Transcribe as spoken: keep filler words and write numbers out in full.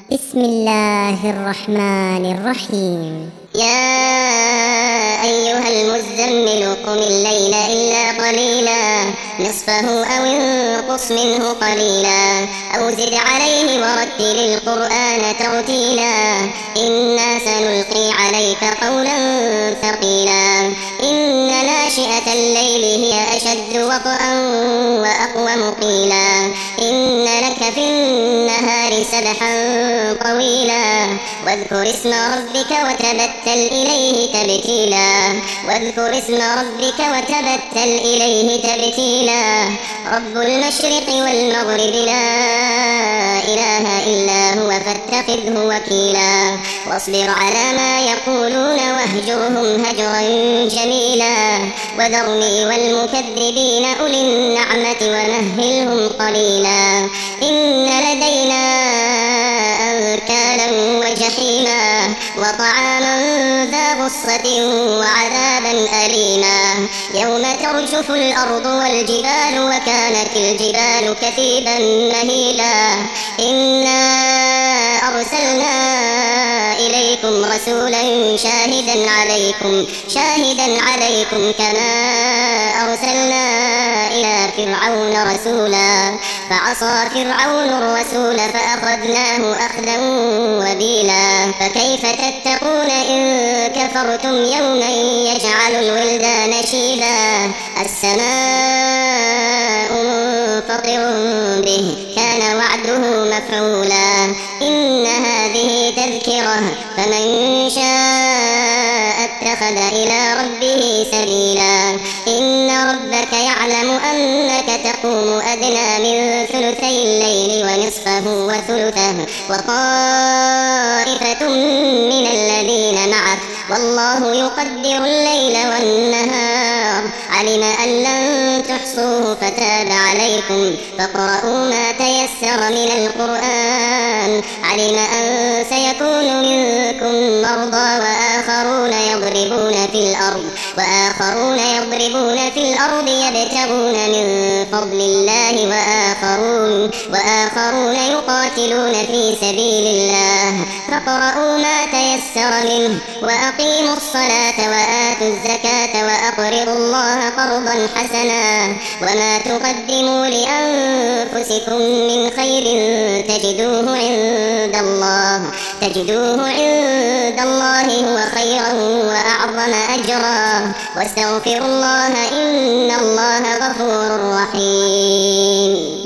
بسم الله الرحمن الرحيم. يا أيها المزمل قم الليل إلا قليلا نصفه أو انقص منه قليلا أو زد عليه ورتل القرآن ترتيلا إنا سنلقي عليك قولا ثقيلا إن ناشئة الليل هي أشد وطئا وأقوم قيلا إن لك في النهار سبحا طويلا واذكر اسم ربك وتبتل إليه تبتيلا واذكر اسم ربك وتبتل إليه تبتيلا رب المشرق والمغرب لا إله إلا هو فاتخذه وكيلا واصبر على ما يقولون واهجرهم هجرا جميلا وذرني والمكذبين أولي النعمة ومهلهم قليلا إن لدينا أنكالا وجحيما وطعاما ذا غصة وعذابا أليما يوم ترجف الأرض والجبال وكانت الجبال كثيبا مهيلا إنا أرسلنا إليكم رسولا شاهدا عليكم شاهدا عليكم كما أرسلنا إلى فرعون رسولا فعصى فرعون الرسول فأخذناه أخذا وبيلا فكيف تتقون إن كفرتم يوما يجعل الولدان شيبا السماء منفطر به كان وعده مفعولا إن هذه تذكرة فمن شاء اتخذ إلى ربه سبيلا إن ربك يعلم أنك تقوم أدنى من ثلثي الليل ونصفه وثلثه وطائفة من الذين معك والله يقدر الليل والنهار علم أن لن تحصوه فتاب عليكم فاقرؤوا ما تيسر من القرآن علم أن سيكون منكم مرضى وآخرون يضربون في الأرض وآخرون يضربون في الأرض يبتغون من فضل الله وآخرون وآخرون يقاتلون في سبيل الله فاقرؤوا ما تيسر منه وأقيموا الصلاة وآتوا الزكاة وأقرضوا الله قرضا حسنا وما تقدموا لأنفسكم من خير تجدوه عند الله تجدوه عند الله هو خيرا وأعظم أجرا واستغفروا الله إن الله غفور رحيم.